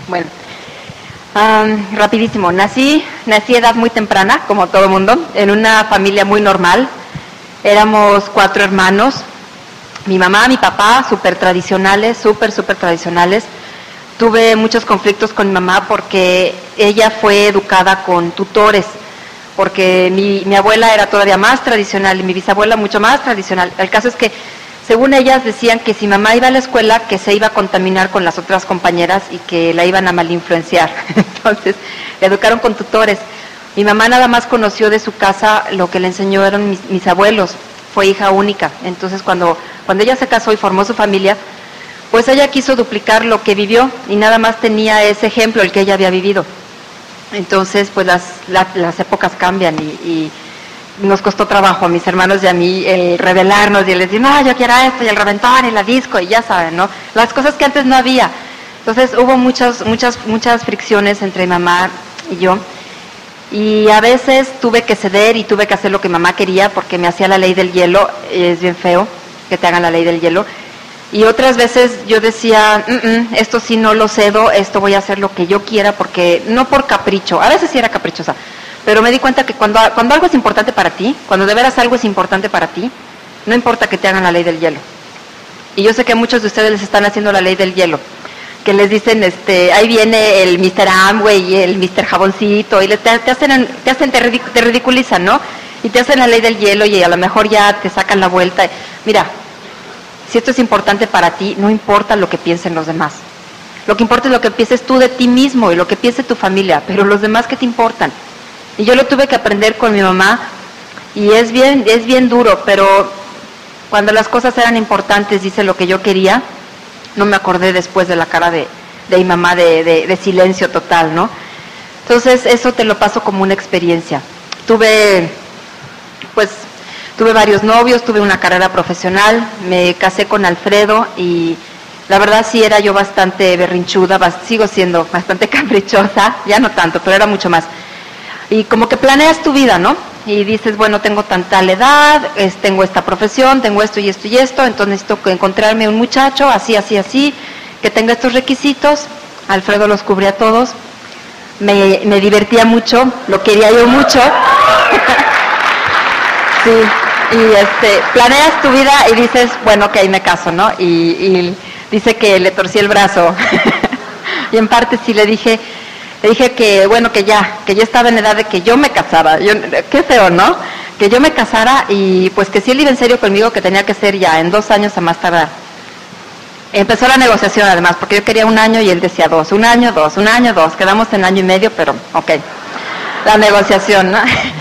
Bueno, rapidísimo. Nací a edad muy temprana, como todo mundo, en una familia muy normal. Éramos 4 hermanos. Mi mamá, mi papá, súper tradicionales, súper tradicionales. Tuve muchos conflictos con mi mamá porque ella fue educada con tutores, porque mi abuela era todavía más tradicional y mi bisabuela mucho más tradicional. El caso es que, según ellas, decían que si mamá iba a la escuela, que se iba a contaminar con las otras compañeras y que la iban a malinfluenciar. Entonces, la educaron con tutores. Mi mamá nada más conoció de su casa lo que le enseñó eran mis abuelos. Fue hija única. Entonces, cuando ella se casó y formó su familia, pues ella quiso duplicar lo que vivió y nada más tenía ese ejemplo, el que ella había vivido. Entonces, pues las épocas cambian y nos costó trabajo a mis hermanos y a mí el rebelarnos y el decir, no, yo quiero esto, y el reventón y la disco, y ya saben, ¿no? Las cosas que antes no había. Entonces hubo muchas fricciones entre mi mamá y yo, y a veces tuve que ceder y tuve que hacer lo que mamá quería porque me hacía la ley del hielo. Es bien feo que te hagan la ley del hielo. Y otras veces yo decía, esto sí no lo cedo, esto voy a hacer lo que yo quiera, porque no por capricho, a veces sí era caprichosa, pero me di cuenta que cuando algo es importante para ti, cuando de veras algo es importante para ti, no importa que te hagan la ley del hielo. Y yo sé que a muchos de ustedes les están haciendo la ley del hielo, que les dicen, ahí viene el Mr. Amway y el Mr. Jaboncito, y te ridiculizan, ¿no? Y te hacen la ley del hielo y a lo mejor ya te sacan la vuelta. Mira, si esto es importante para ti, no importa lo que piensen los demás. Lo que importa es lo que pienses tú de ti mismo y lo que piense tu familia, pero los demás, ¿qué te importan? Y yo lo tuve que aprender con mi mamá, y es bien duro, pero cuando las cosas eran importantes, hice lo que yo quería. No me acordé después de la cara de mi mamá de silencio total, ¿no? Entonces, eso te lo paso como una experiencia. Tuve varios novios, tuve una carrera profesional, me casé con Alfredo y la verdad sí era yo bastante berrinchuda, sigo siendo bastante caprichosa, ya no tanto, pero era mucho más. Y como que planeas tu vida, ¿no? Y dices, bueno, tengo tal edad, tengo esta profesión, tengo esto y esto y esto, entonces necesito encontrarme un muchacho así, que tenga estos requisitos. Alfredo los cubría todos, me divertía mucho, lo quería yo mucho. Sí, y planeas tu vida y dices, bueno, ok, me caso, ¿no? Y dice que le torcí el brazo. Y en parte sí le dije que, bueno, que ya estaba en edad de que yo me casara. Qué feo, ¿no? Que yo me casara y pues que si él iba en serio conmigo, que tenía que ser ya en 2 años a más tardar. Empezó la negociación además, porque yo quería 1 año y él decía 2, 1 año, 2, 1 año, 2. Quedamos en 1 año y medio, pero ok, la negociación, ¿no?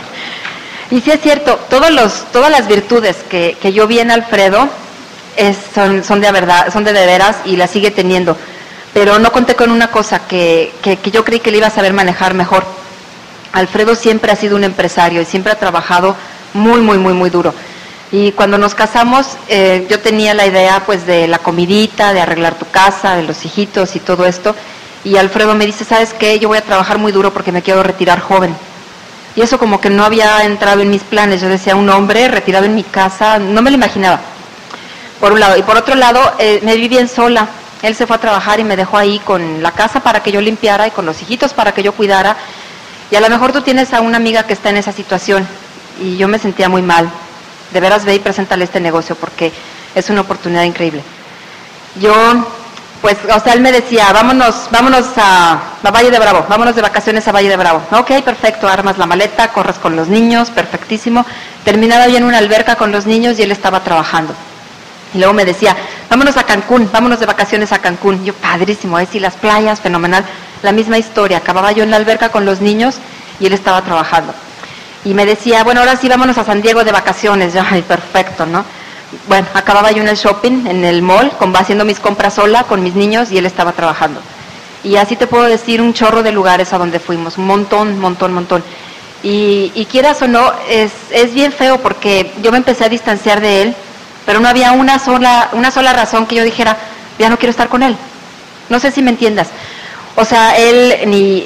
Y sí es cierto, todas las virtudes que yo vi en Alfredo son de verdad, son de veras y las sigue teniendo. Pero no conté con una cosa que yo creí que le iba a saber manejar mejor. Alfredo siempre ha sido un empresario y siempre ha trabajado muy duro. Y cuando nos casamos, yo tenía la idea pues de la comidita, de arreglar tu casa, de los hijitos y todo esto. Y Alfredo me dice, ¿sabes qué? Yo voy a trabajar muy duro porque me quiero retirar joven. Y eso como que no había entrado en mis planes. Yo decía, un hombre retirado en mi casa, no me lo imaginaba, por un lado. Y por otro lado, me vi bien sola. Él se fue a trabajar y me dejó ahí con la casa para que yo limpiara y con los hijitos para que yo cuidara. Y a lo mejor tú tienes a una amiga que está en esa situación. Y yo me sentía muy mal. De veras, ve y preséntale este negocio porque es una oportunidad increíble. Yo, pues, o sea, él me decía, vámonos a Valle de Bravo, vámonos de vacaciones a Valle de Bravo. Ok, perfecto, armas la maleta, corres con los niños, perfectísimo. Terminaba yo en una alberca con los niños y él estaba trabajando. Y luego me decía, vámonos a Cancún, vámonos de vacaciones a Cancún. Yo, padrísimo, sí, las playas, fenomenal. La misma historia, acababa yo en la alberca con los niños y él estaba trabajando. Y me decía, bueno, ahora sí vámonos a San Diego de vacaciones. Yo, ay, perfecto, ¿no? Bueno, acababa yo en el shopping, en el mall, haciendo mis compras sola con mis niños y él estaba trabajando. Y así te puedo decir un chorro de lugares a donde fuimos, un montón. Y quieras o no, es bien feo porque yo me empecé a distanciar de él, pero no había una sola razón que yo dijera, ya no quiero estar con él. No sé si me entiendas. O sea, él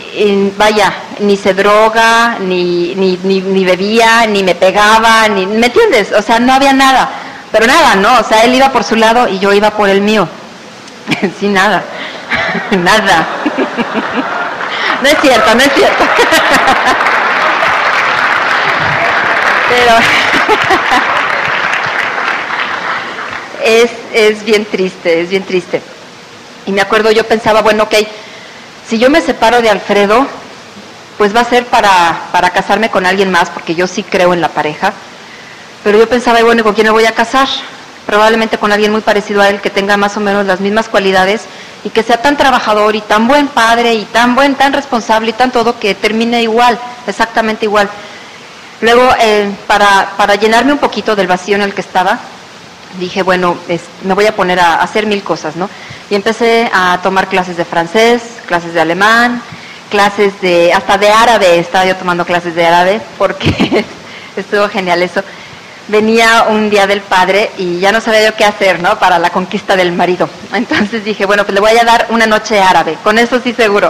ni se droga, ni bebía, ni me pegaba, ¿me entiendes? O sea, no había nada, pero nada, ¿no? O sea, él iba por su lado y yo iba por el mío, sin nada. nada. No es cierto, no es cierto. Pero es bien triste, es bien triste. Y me acuerdo, yo pensaba, bueno, ok, si yo me separo de Alfredo, pues va a ser para casarme con alguien más, porque yo sí creo en la pareja. Pero yo pensaba, bueno, ¿con quién me voy a casar? Probablemente con alguien muy parecido a él, que tenga más o menos las mismas cualidades y que sea tan trabajador y tan buen padre y tan responsable y tan todo, que termine igual, exactamente igual. Luego, para llenarme un poquito del vacío en el que estaba, dije, bueno, me voy a poner a hacer 1000 cosas, ¿no? Y empecé a tomar clases de francés, clases de alemán, hasta de árabe. Estaba yo tomando clases de árabe porque estuvo genial eso. Venía un día del padre y ya no sabía yo qué hacer, ¿no? Para la conquista del marido. Entonces dije, bueno, pues le voy a dar una noche árabe, con eso sí seguro.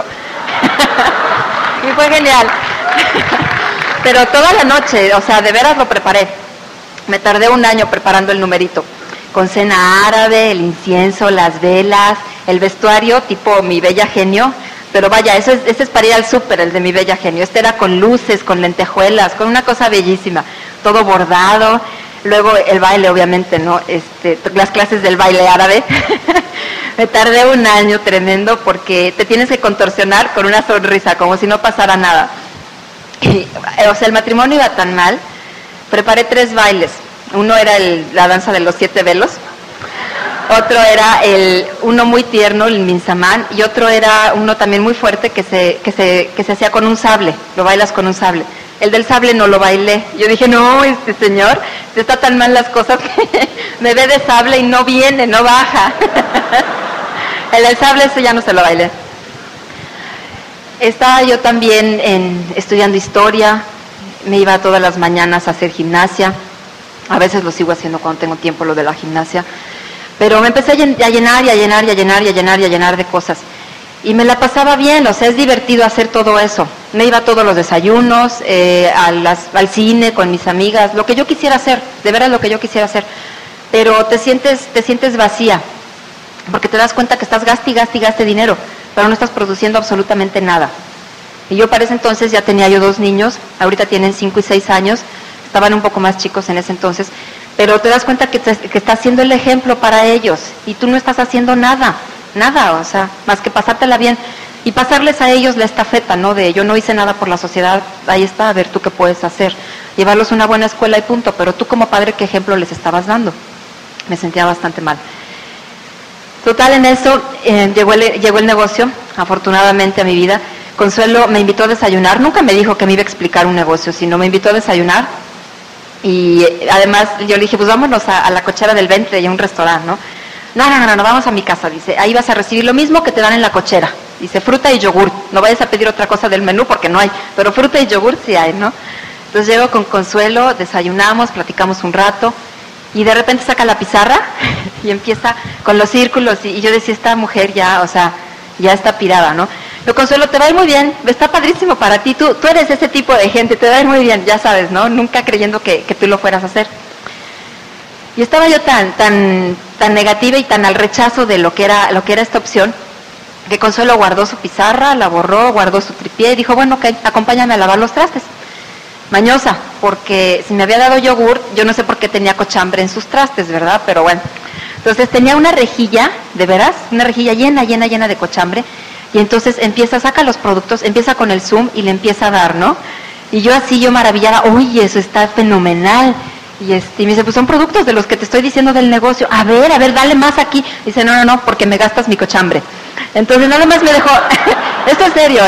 Y fue genial. Pero toda la noche, o sea, de veras lo preparé. Me tardé 1 año preparando el numerito, con cena árabe, el incienso, las velas, el vestuario tipo Mi Bella Genio. Pero vaya, ese es para ir al súper, el de Mi Bella Genio. Este era con luces, con lentejuelas, con una cosa bellísima, todo bordado. Luego el baile, obviamente, ¿no? Las clases del baile árabe. Me tardé 1 año tremendo, porque te tienes que contorsionar con una sonrisa, como si no pasara nada. O sea, el matrimonio iba tan mal. Preparé 3 bailes. Uno era la danza de los 7 velos. Otro era uno muy tierno, el Minsamán, y otro era uno también muy fuerte que se hacía con un sable. Lo bailas con un sable. El del sable no lo bailé. Yo dije, no, señor, está tan mal las cosas que me ve de sable y no viene, no baja. El del sable ese ya no se lo bailé. Estaba yo también estudiando historia. Me iba todas las mañanas a hacer gimnasia. A veces lo sigo haciendo cuando tengo tiempo, lo de la gimnasia. Pero me empecé a llenar de cosas. Y me la pasaba bien, o sea, es divertido hacer todo eso. Me iba a todos los desayunos, al cine con mis amigas, lo que yo quisiera hacer, de veras lo que yo quisiera hacer. Pero te sientes vacía, porque te das cuenta que estás gaste dinero, pero no estás produciendo absolutamente nada. Y yo para ese entonces ya tenía yo 2 niños, ahorita tienen 5 y 6 años, estaban un poco más chicos en ese entonces, pero te das cuenta que estás siendo el ejemplo para ellos y tú no estás haciendo nada, o sea, más que pasártela bien y pasarles a ellos la estafeta, ¿no? De yo no hice nada por la sociedad, ahí está, a ver tú qué puedes hacer, llevarlos a una buena escuela y punto, pero tú como padre, ¿qué ejemplo les estabas dando? Me sentía bastante mal. Total, en eso llegó el negocio, afortunadamente, a mi vida. Consuelo me invitó a desayunar, nunca me dijo que me iba a explicar un negocio, sino me invitó a desayunar. Y además yo le dije, pues vámonos a la cochera del Ventre y a un restaurante, ¿no? No, vamos a mi casa, dice, ahí vas a recibir lo mismo que te dan en la cochera. Dice, fruta y yogur, no vayas a pedir otra cosa del menú porque no hay, pero fruta y yogur sí hay, ¿no? Entonces llego con Consuelo, desayunamos, platicamos un rato, y de repente saca la pizarra y empieza con los círculos, y yo decía, esta mujer ya, o sea, ya está pirada, ¿no? Pero Consuelo, te va a ir muy bien, está padrísimo para ti, tú eres ese tipo de gente, te va a ir muy bien, ya sabes, ¿no? Nunca creyendo que tú lo fueras a hacer. Y estaba yo tan negativa y tan al rechazo de lo que era esta opción, que Consuelo guardó su pizarra, la borró, guardó su tripié y dijo, bueno, ok, acompáñame a lavar los trastes. Mañosa, porque si me había dado yogur, yo no sé por qué tenía cochambre en sus trastes, ¿verdad? Pero bueno, entonces tenía una rejilla, de veras, una rejilla llena de cochambre, y entonces saca los productos, empieza con el zoom y le empieza a dar, ¿no? Y yo maravillada, uy, eso está fenomenal. Y me dice, pues son productos de los que te estoy diciendo del negocio. A ver, dale más aquí. Dice, no, porque me gastas mi cochambre. Entonces nada más me dejó, esto es serio,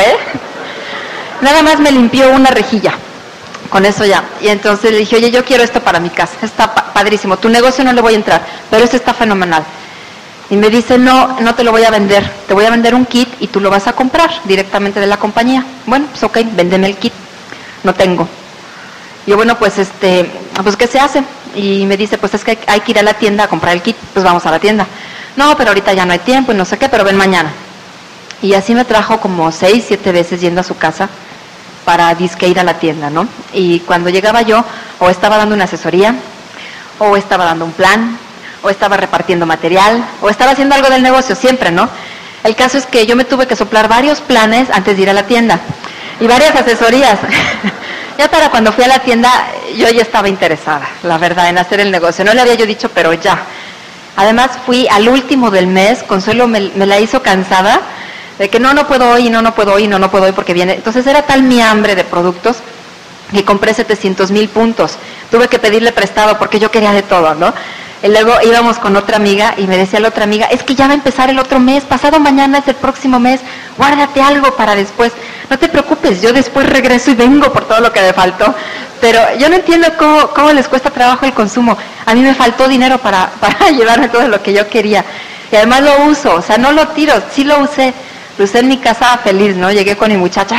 nada más me limpió una rejilla. Con eso ya. Y entonces le dije, oye, yo quiero esto para mi casa. Está padrísimo. Tu negocio no le voy a entrar, pero esto está fenomenal. Y me dice, no te lo voy a vender. Te voy a vender un kit y tú lo vas a comprar directamente de la compañía. Bueno, pues ok, véndeme el kit. No tengo. Y yo, bueno, pues ¿qué se hace? Y me dice, pues es que hay que ir a la tienda a comprar el kit. Pues vamos a la tienda. No, pero ahorita ya no hay tiempo y no sé qué, pero ven mañana. Y así me trajo como 6, 7 veces yendo a su casa para disque ir a la tienda, ¿no? Y cuando llegaba yo, o estaba dando una asesoría, o estaba dando un plan, o estaba repartiendo material, o estaba haciendo algo del negocio, siempre, ¿no? El caso es que yo me tuve que soplar varios planes antes de ir a la tienda y varias asesorías. Ya para cuando fui a la tienda, yo ya estaba interesada, la verdad, en hacer el negocio. No le había yo dicho, pero ya. Además, fui al último del mes, Consuelo me la hizo cansada, de que no puedo hoy, no puedo hoy porque viene. Entonces era tal mi hambre de productos que compré 700,000 puntos. Tuve que pedirle prestado porque yo quería de todo, ¿no? Y luego íbamos con otra amiga y me decía la otra amiga, es que ya va a empezar el otro mes, pasado mañana es el próximo mes, guárdate algo para después. No te preocupes, yo después regreso y vengo por todo lo que me faltó. Pero yo no entiendo cómo les cuesta trabajo el consumo. A mí me faltó dinero para llevarme todo lo que yo quería. Y además lo uso, o sea, no lo tiro, sí lo usé en mi casa feliz, ¿no? Llegué con mi muchacha,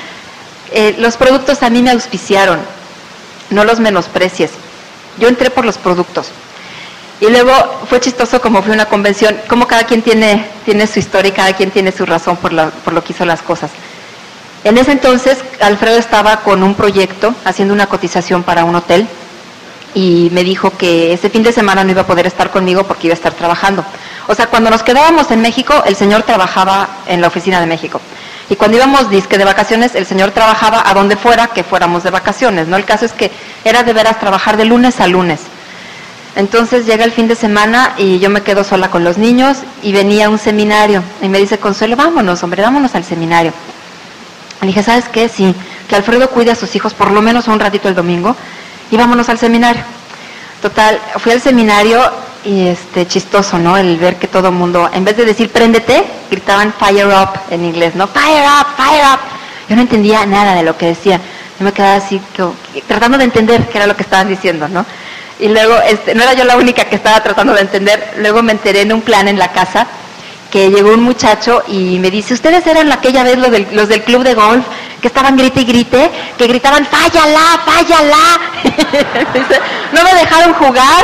los productos a mí me auspiciaron, no los menosprecies. Yo entré por los productos. Y luego fue chistoso como fue una convención, como cada quien tiene su historia y cada quien tiene su razón por lo que hizo las cosas. En ese entonces, Alfredo estaba con un proyecto, haciendo una cotización para un hotel, y me dijo que ese fin de semana no iba a poder estar conmigo porque iba a estar trabajando. O sea, cuando nos quedábamos en México, el señor trabajaba en la oficina de México. Y cuando íbamos disque de vacaciones, el señor trabajaba a donde fuera que fuéramos de vacaciones, ¿no? El caso es que era de veras trabajar de lunes a lunes. Entonces llega el fin de semana y yo me quedo sola con los niños y venía un seminario. Y me dice, Consuelo, vámonos, hombre, vámonos al seminario. Le dije, ¿sabes qué? Sí, que Alfredo cuide a sus hijos por lo menos un ratito el domingo y vámonos al seminario. Total, fui al seminario y chistoso, ¿no? El ver que todo el mundo, en vez de decir préndete, gritaban fire up en inglés, ¿no? Fire up, fire up. Yo no entendía nada de lo que decían. Yo me quedaba así, tratando de entender qué era lo que estaban diciendo, ¿no? Y luego, no era yo la única que estaba tratando de entender, luego me enteré en un plan en la casa, que llegó un muchacho y me dice, ¿ustedes eran aquella vez los del club de golf que estaban grite y grite, que gritaban, fállala, fállala? Dice, ¿no me dejaron jugar?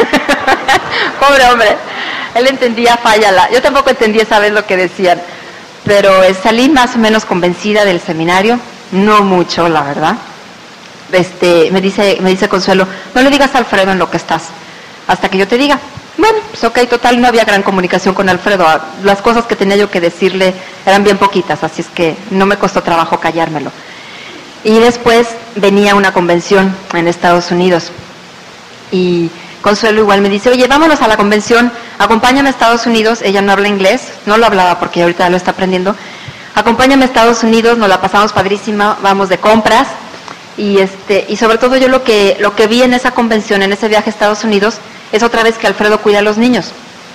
Pobre hombre, él entendía fállala, yo tampoco entendí esa vez lo que decían, pero salí más o menos convencida del seminario, no mucho, la verdad. Me dice Consuelo, no le digas a Alfredo en lo que estás, hasta que yo te diga. Bueno, pues ok, total, no había gran comunicación con Alfredo, las cosas que tenía yo que decirle eran bien poquitas, así es que no me costó trabajo callármelo. Y después venía una convención en Estados Unidos, y Consuelo igual me dice, oye, vámonos a la convención, acompáñame a Estados Unidos, ella no habla inglés, no lo hablaba porque ahorita lo está aprendiendo, acompáñame a Estados Unidos, nos la pasamos padrísima, vamos de compras, y sobre todo yo lo que vi en esa convención, en ese viaje a Estados Unidos, es otra vez que Alfredo cuida a los niños.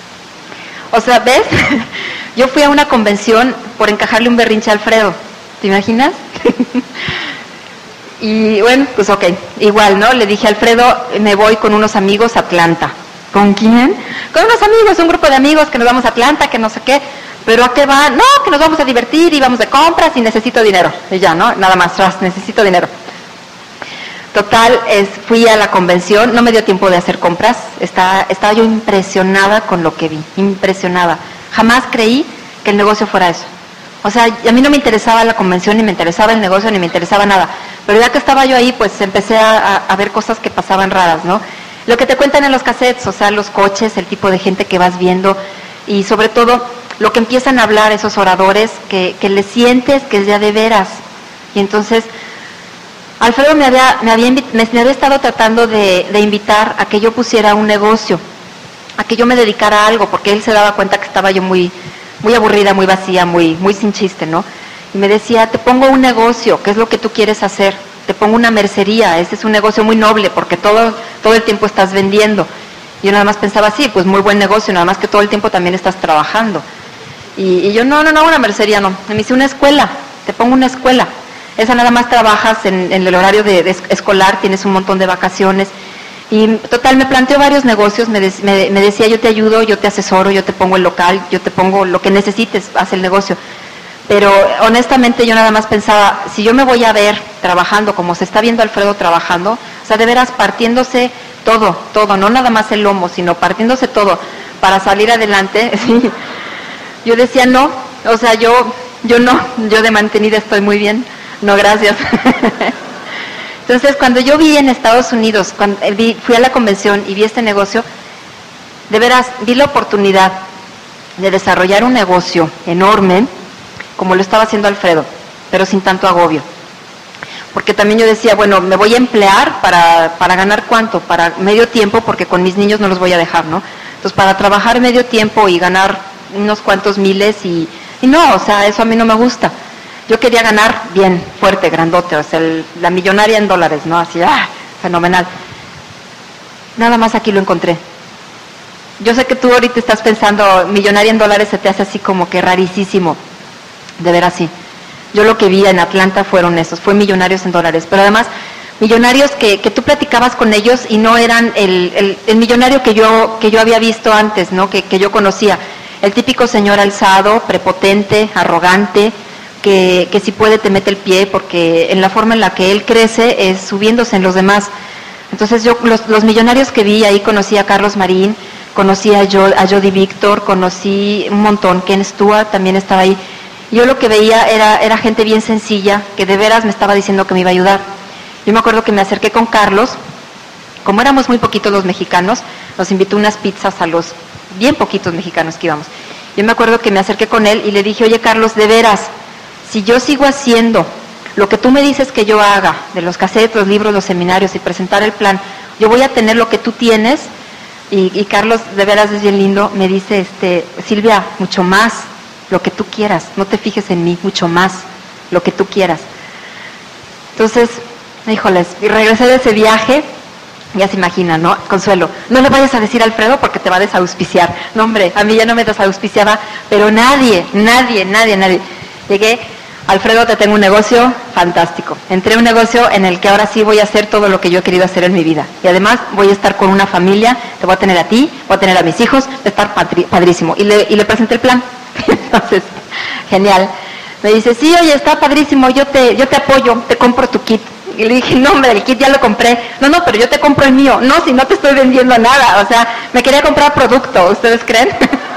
O sea, ¿ves? Yo fui a una convención por encajarle un berrinche a Alfredo, ¿te imaginas? Y bueno, pues ok, igual, ¿no? Le dije a Alfredo, me voy con unos amigos a Atlanta. ¿Con quién? Con unos amigos, un grupo de amigos que nos vamos a Atlanta, que no sé qué. ¿Pero a qué van? No, que nos vamos a divertir y vamos de compras y necesito dinero. Y ya, ¿no? Nada más, necesito dinero. Total, fui a la convención, no me dio tiempo de hacer compras, estaba yo impresionada con lo que vi, impresionada. Jamás creí que el negocio fuera eso. O sea, a mí no me interesaba la convención, ni me interesaba el negocio, ni me interesaba nada. Pero ya que estaba yo ahí, pues empecé a ver cosas que pasaban raras, ¿no? Lo que te cuentan en los cassettes, o sea, los coches, el tipo de gente que vas viendo, y sobre todo, lo que empiezan a hablar esos oradores, que le sientes que es ya de veras. Y entonces, Alfredo me había estado tratando de invitar a que yo pusiera un negocio, a que yo me dedicara a algo, porque él se daba cuenta que estaba yo muy aburrida, muy vacía, muy sin chiste, ¿no? Y me decía, te pongo un negocio, ¿qué es lo que tú quieres hacer? Te pongo una mercería, ese es un negocio muy noble, porque todo el tiempo estás vendiendo. Yo nada más pensaba, sí, pues muy buen negocio, nada más que todo el tiempo también estás trabajando. Y yo, no, una mercería no. Me dice, una escuela, te pongo una escuela. Esa nada más trabajas en el horario de escolar, tienes un montón de vacaciones. Y total, me planteó varios negocios, me decía, yo te ayudo, yo te asesoro, yo te pongo el local, yo te pongo lo que necesites, haz el negocio. Pero honestamente yo nada más pensaba, si yo me voy a ver trabajando como se está viendo Alfredo trabajando, o sea, de veras partiéndose todo, no nada más el lomo, sino partiéndose todo para salir adelante, ¿sí? Yo decía no, o sea, yo de mantenida estoy muy bien. No, gracias. Entonces, cuando yo vi en Estados Unidos, fui a la convención y vi este negocio, de veras, vi la oportunidad. de desarrollar un negocio enorme, como lo estaba haciendo Alfredo, pero sin tanto agobio. Porque también yo decía, bueno, me voy a emplear para ganar ¿cuánto? Para medio tiempo, porque con mis niños no los voy a dejar, ¿no? Entonces, para trabajar medio tiempo y ganar unos cuantos miles y no, o sea, eso a mí no me gusta. Yo quería ganar bien, fuerte, grandote, o sea, la millonaria en dólares, ¿no? Así, fenomenal. Nada más aquí lo encontré. Yo sé que tú ahorita estás pensando, millonaria en dólares se te hace así como que rarísimo, de ver así. Yo lo que vi en Atlanta fueron esos, fue millonarios en dólares, pero además millonarios que tú platicabas con ellos y no eran el millonario que yo había visto antes, ¿no? Que yo conocía, el típico señor alzado, prepotente, arrogante, que si puede te mete el pie, porque en la forma en la que él crece es subiéndose en los demás. Entonces yo, los millonarios que vi ahí, conocí a Carlos Marín, conocí a Jody Victor, conocí un montón, Ken Stewart también estaba ahí. Yo lo que veía era gente bien sencilla, que de veras me estaba diciendo que me iba a ayudar. Yo me acuerdo que me acerqué con Carlos, como éramos muy poquitos los mexicanos, nos invitó unas pizzas a los bien poquitos mexicanos que íbamos. Yo me acuerdo que me acerqué con él y le dije, oye Carlos, de veras, si yo sigo haciendo lo que tú me dices que yo haga, de los cassettes, los libros, los seminarios y presentar el plan, yo voy a tener lo que tú tienes. Y Carlos, de veras es bien lindo, me dice, Silvia, mucho más, lo que tú quieras, no te fijes en mí, mucho más, lo que tú quieras. Entonces, híjoles, y regresé de ese viaje, ya se imaginan, ¿no? Consuelo, no le vayas a decir a Alfredo porque te va a desauspiciar. No, hombre, a mí ya no me desauspiciaba, pero nadie. Llegué, Alfredo, te tengo un negocio fantástico. Entré en un negocio en el que ahora sí voy a hacer todo lo que yo he querido hacer en mi vida. Y además voy a estar con una familia, te voy a tener a ti, voy a tener a mis hijos, va a estar padrísimo. Y le presenté el plan. Entonces, genial. Me dice, sí, oye, está padrísimo, yo te apoyo, te compro tu kit. Y le dije, no, hombre, el kit ya lo compré. No, pero yo te compro el mío. No, si no te estoy vendiendo nada. O sea, me quería comprar producto, ¿ustedes creen?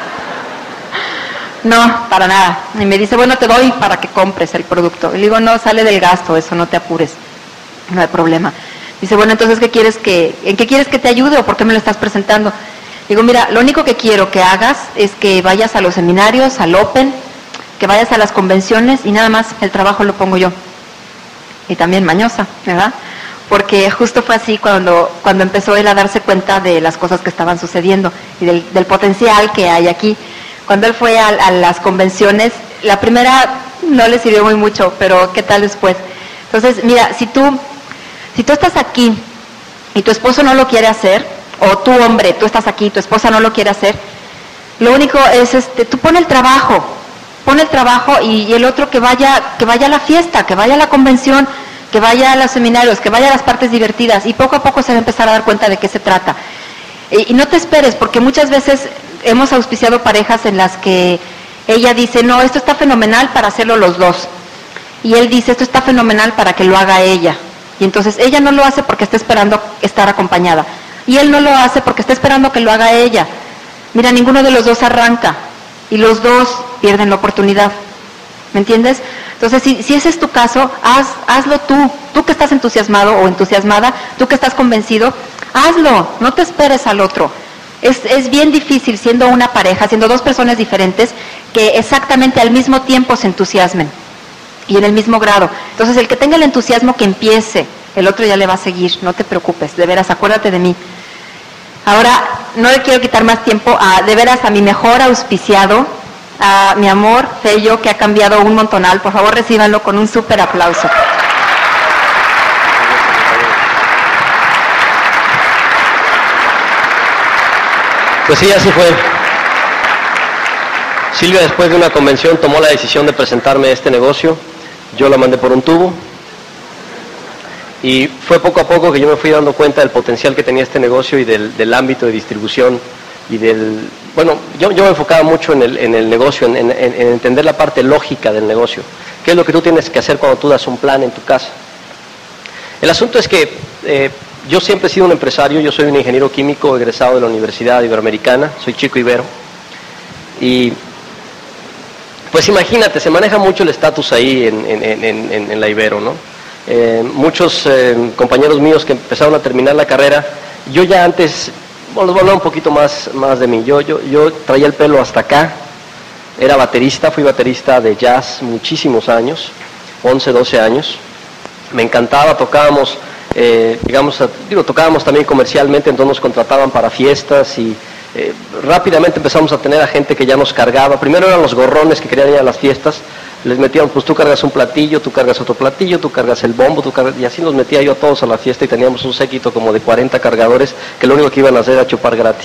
No, para nada. Y me dice, bueno, te doy para que compres el producto. Y le digo, no, sale del gasto, eso, no te apures. No hay problema. Dice, bueno, entonces, ¿en qué quieres que te ayude o por qué me lo estás presentando? Digo, mira, lo único que quiero que hagas es que vayas a los seminarios, al Open, que vayas a las convenciones y nada más, el trabajo lo pongo yo. Y también mañosa, ¿verdad? Porque justo fue así cuando empezó él a darse cuenta de las cosas que estaban sucediendo y del potencial que hay aquí. Cuando él fue a las convenciones, la primera no le sirvió muy mucho, pero ¿qué tal después? Entonces, mira, si tú estás aquí y tu esposo no lo quiere hacer, o tú, hombre, tú estás aquí y tu esposa no lo quiere hacer, lo único es, tú pon el trabajo y el otro que vaya a la fiesta, que vaya a la convención, que vaya a los seminarios, que vaya a las partes divertidas, y poco a poco se va a empezar a dar cuenta de qué se trata. Y no te esperes, porque muchas veces hemos auspiciado parejas en las que ella dice, no, esto está fenomenal para hacerlo los dos. Y él dice, esto está fenomenal para que lo haga ella. Y entonces ella no lo hace porque está esperando estar acompañada. Y él no lo hace porque está esperando que lo haga ella. Mira, ninguno de los dos arranca. Y los dos pierden la oportunidad. ¿Me entiendes? Entonces, si ese es tu caso, hazlo tú que estás entusiasmado o entusiasmada, tú que estás convencido, hazlo, no te esperes al otro. Es bien difícil siendo una pareja, siendo dos personas diferentes, que exactamente al mismo tiempo se entusiasmen y en el mismo grado. Entonces, el que tenga el entusiasmo que empiece, el otro ya le va a seguir, no te preocupes, de veras, acuérdate de mí. Ahora, no le quiero quitar más tiempo de veras a mi mejor auspiciado, a mi amor Fello, que ha cambiado un montonal. Por favor, recíbanlo con un súper aplauso. Pues sí, así fue. Silvia, después de una convención, tomó la decisión de presentarme este negocio. Yo la mandé por un tubo. Y fue poco a poco que yo me fui dando cuenta del potencial que tenía este negocio y del ámbito de distribución y bueno, yo me enfocaba mucho en el negocio, en entender la parte lógica del negocio. ¿Qué es lo que tú tienes que hacer cuando tú das un plan en tu casa? El asunto es que yo siempre he sido un empresario, yo soy un ingeniero químico egresado de la Universidad Iberoamericana, soy chico ibero. Y pues imagínate, se maneja mucho el estatus ahí en la Ibero, ¿no? Muchos compañeros míos que empezaron a terminar la carrera, yo ya antes, bueno, les voy a hablar un poquito más de mí. Yo traía el pelo hasta acá, era baterista, fui baterista de jazz muchísimos años, 11, 12 años. Me encantaba, tocábamos, tocábamos también comercialmente, entonces nos contrataban para fiestas y rápidamente empezamos a tener a gente que ya nos cargaba. Primero eran los gorrones que querían ir a las fiestas, les metían, pues tú cargas un platillo, tú cargas otro platillo, tú cargas el bombo, y así nos metía yo a todos a la fiesta y teníamos un séquito como de 40 cargadores que lo único que iban a hacer era chupar gratis.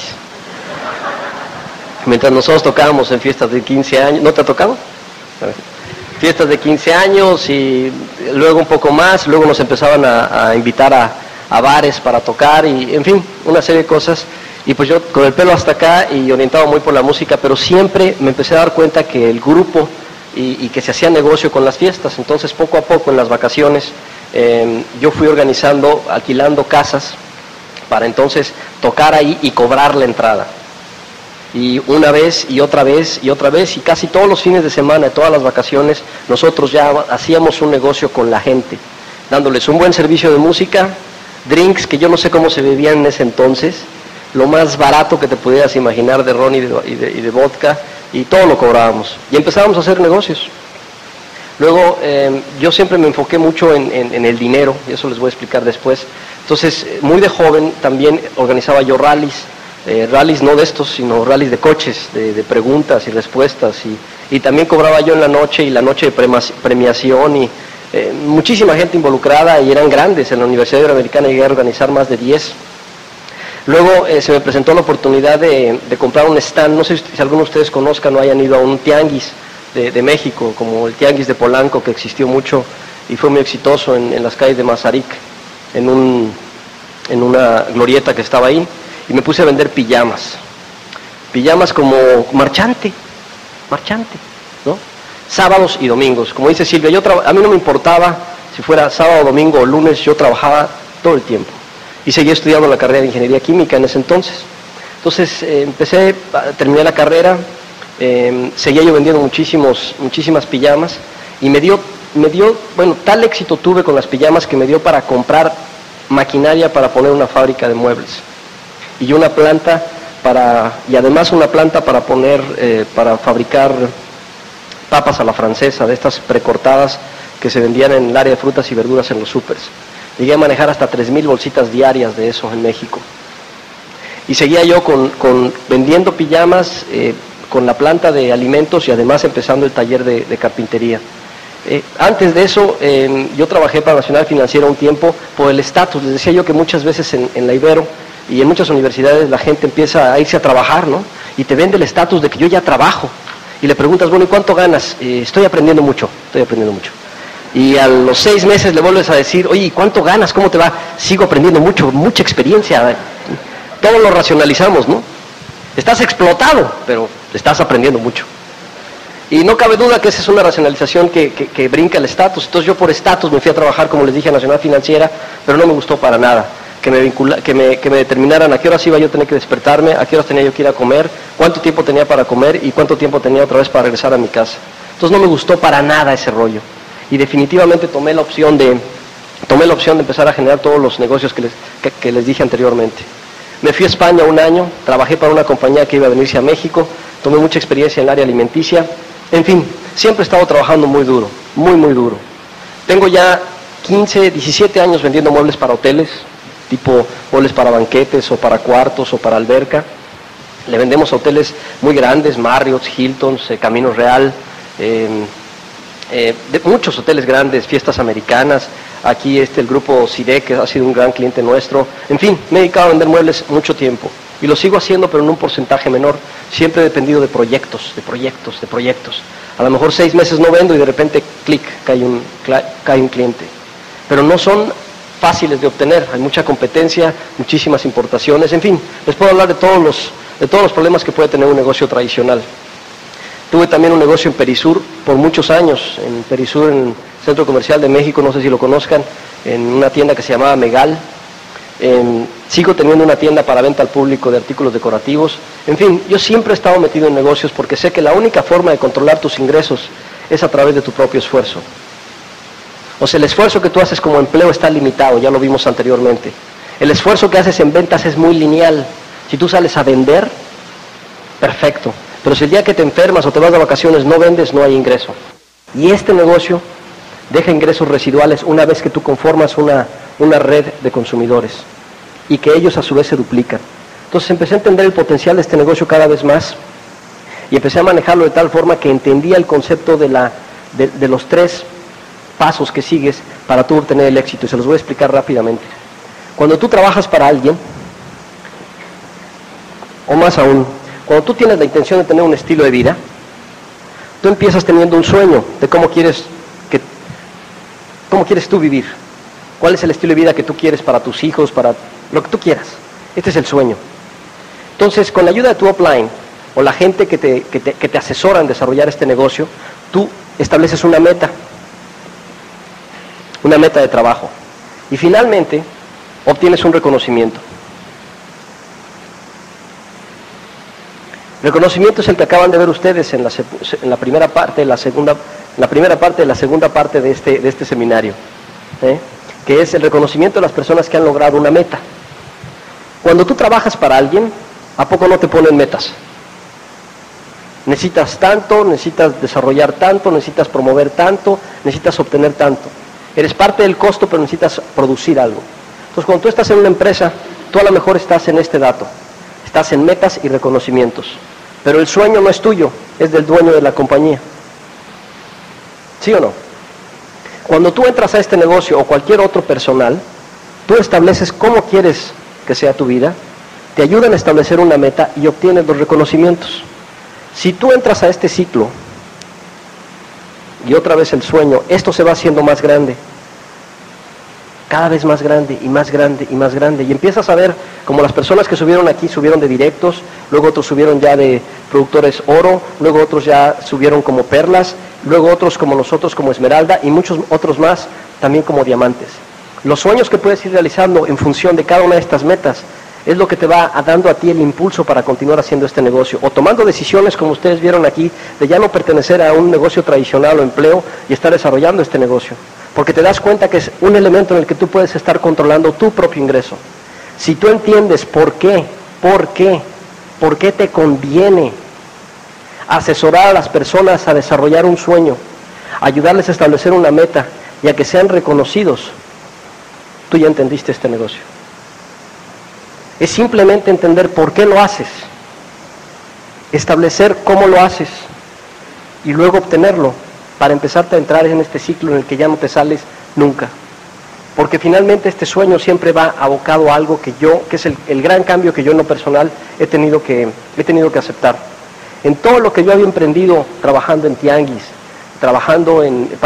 Mientras nosotros tocábamos en fiestas de 15 años, ¿no te ha tocado? Fiestas de 15 años y luego un poco más, luego nos empezaban a invitar a bares para tocar y en fin, una serie de cosas. Y pues yo con el pelo hasta acá y orientado muy por la música, pero siempre me empecé a dar cuenta que el grupo y que se hacía negocio con las fiestas. Entonces poco a poco en las vacaciones yo fui organizando, alquilando casas para entonces tocar ahí y cobrar la entrada. Y una vez y otra vez y otra vez y casi todos los fines de semana, de todas las vacaciones, nosotros ya hacíamos un negocio con la gente, dándoles un buen servicio de música, drinks que yo no sé cómo se bebían en ese entonces, lo más barato que te pudieras imaginar de ron y de vodka, y todo lo cobrábamos. Y empezábamos a hacer negocios. Luego, yo siempre me enfoqué mucho en el dinero, y eso les voy a explicar después. Entonces, muy de joven también organizaba yo rallies, rallies no de estos, sino rallies de coches, de preguntas y respuestas, y también cobraba yo en la noche, y la noche de premiación, y muchísima gente involucrada, y eran grandes. En la Universidad Iberoamericana llegué a organizar más de 10. Luego se me presentó la oportunidad de comprar un stand, no sé si algunos de ustedes conozcan o hayan ido a un tianguis de México, como el tianguis de Polanco, que existió mucho y fue muy exitoso en las calles de Mazarik, en una glorieta que estaba ahí, y me puse a vender pijamas como marchante, ¿no? Sábados y domingos, como dice Silvia, a mí no me importaba si fuera sábado, domingo o lunes, yo trabajaba todo el tiempo. Y seguí estudiando la carrera de Ingeniería Química en ese entonces. Entonces terminé la carrera, seguía yo vendiendo muchísimas pijamas, y me dio, tal éxito tuve con las pijamas que me dio para comprar maquinaria para poner una fábrica de muebles. Y una planta además una planta para para fabricar papas a la francesa, de estas precortadas que se vendían en el área de frutas y verduras en los súpers. Llegué a manejar hasta 3,000 bolsitas diarias de eso en México. Y seguía yo vendiendo pijamas, con la planta de alimentos y además empezando el taller de carpintería. Antes de eso, yo trabajé para Nacional Financiera un tiempo por el estatus. Les decía yo que muchas veces en la Ibero y en muchas universidades la gente empieza a irse a trabajar, ¿no? Y te vende el estatus de que yo ya trabajo. Y le preguntas, bueno, ¿y cuánto ganas? Estoy aprendiendo mucho. Y a los 6 meses le vuelves a decir, oye, ¿cuánto ganas? ¿Cómo te va? Sigo aprendiendo mucho, mucha experiencia. Todo lo racionalizamos, ¿no? Estás explotado, pero estás aprendiendo mucho. Y no cabe duda que esa es una racionalización que brinca el estatus. Entonces yo por estatus me fui a trabajar, como les dije, a Nacional Financiera, pero no me gustó para nada. Que me determinaran a qué horas iba yo a tener que despertarme, a qué horas tenía yo que ir a comer, cuánto tiempo tenía para comer y cuánto tiempo tenía otra vez para regresar a mi casa. Entonces no me gustó para nada ese rollo. Y definitivamente tomé la opción de empezar a generar todos los negocios que les dije anteriormente. Me fui a España un año, trabajé para una compañía que iba a venirse a México, tomé mucha experiencia en el área alimenticia, en fin, siempre he estado trabajando muy duro, muy duro. Tengo ya 15, 17 años vendiendo muebles para hoteles, tipo muebles para banquetes o para cuartos o para alberca. Le vendemos a hoteles muy grandes, Marriott, Hilton, Camino Real, de muchos hoteles grandes, fiestas americanas, aquí el grupo CIDE, que ha sido un gran cliente nuestro. En fin, me he dedicado a vender muebles mucho tiempo y lo sigo haciendo, pero en un porcentaje menor. Siempre he dependido de proyectos. A lo mejor 6 meses no vendo y de repente, clic, cae un cliente. Pero no son fáciles de obtener, hay mucha competencia, muchísimas importaciones, en fin, les puedo hablar de todos los problemas que puede tener un negocio tradicional. Tuve también un negocio en Perisur por muchos años, en Perisur, en el Centro Comercial de México, no sé si lo conozcan, en una tienda que se llamaba Megal. Sigo teniendo una tienda para venta al público de artículos decorativos. En fin, yo siempre he estado metido en negocios porque sé que la única forma de controlar tus ingresos es a través de tu propio esfuerzo. O sea, el esfuerzo que tú haces como empleo está limitado, ya lo vimos anteriormente. El esfuerzo que haces en ventas es muy lineal. Si tú sales a vender, perfecto. Pero si el día que te enfermas o te vas de vacaciones no vendes, no hay ingreso. Y este negocio deja ingresos residuales una vez que tú conformas una red de consumidores y que ellos a su vez se duplican. Entonces empecé a entender el potencial de este negocio cada vez más y empecé a manejarlo de tal forma que entendía el concepto de los 3 pasos que sigues para tú obtener el éxito, y se los voy a explicar rápidamente. Cuando tú trabajas para alguien, o más aún, cuando tú tienes la intención de tener un estilo de vida, tú empiezas teniendo un sueño de cómo quieres tú vivir, cuál es el estilo de vida que tú quieres para tus hijos, para lo que tú quieras. Este es el sueño. Entonces, con la ayuda de tu upline o la gente que te asesora en desarrollar este negocio, tú estableces una meta de trabajo y finalmente obtienes un reconocimiento. El reconocimiento es el que acaban de ver ustedes en la primera parte de la segunda parte de este seminario, que es el reconocimiento de las personas que han logrado una meta. Cuando tú trabajas para alguien, ¿a poco no te ponen metas? Necesitas tanto, necesitas desarrollar tanto, necesitas promover tanto, necesitas obtener tanto. Eres parte del costo, pero necesitas producir algo. Entonces, cuando tú estás en una empresa, tú a lo mejor estás en este dato. Estás en metas y reconocimientos. Pero el sueño no es tuyo, es del dueño de la compañía. ¿Sí o no? Cuando tú entras a este negocio o cualquier otro personal, tú estableces cómo quieres que sea tu vida, te ayudan a establecer una meta y obtienes los reconocimientos. Si tú entras a este ciclo, y otra vez el sueño, esto se va haciendo más grande, cada vez más grande y más grande y más grande, y empiezas a ver como las personas que subieron aquí subieron de directos, luego otros subieron ya de productores oro, luego otros ya subieron como perlas, luego otros como nosotros como esmeralda y muchos otros más también como diamantes. Los sueños que puedes ir realizando en función de cada una de estas metas es lo que te va dando a ti el impulso para continuar haciendo este negocio, o tomando decisiones como ustedes vieron aquí, de ya no pertenecer a un negocio tradicional o empleo y estar desarrollando este negocio, porque te das cuenta que es un elemento en el que tú puedes estar controlando tu propio ingreso. Si tú entiendes por qué te conviene asesorar a las personas a desarrollar un sueño, ayudarles a establecer una meta y a que sean reconocidos, tú ya entendiste este negocio. Es simplemente entender por qué lo haces, establecer cómo lo haces y luego obtenerlo para empezarte a entrar en este ciclo en el que ya no te sales nunca. Porque finalmente este sueño siempre va abocado a algo que es el gran cambio que yo en lo personal he tenido que aceptar. En todo lo que yo había emprendido trabajando en tianguis, trabajando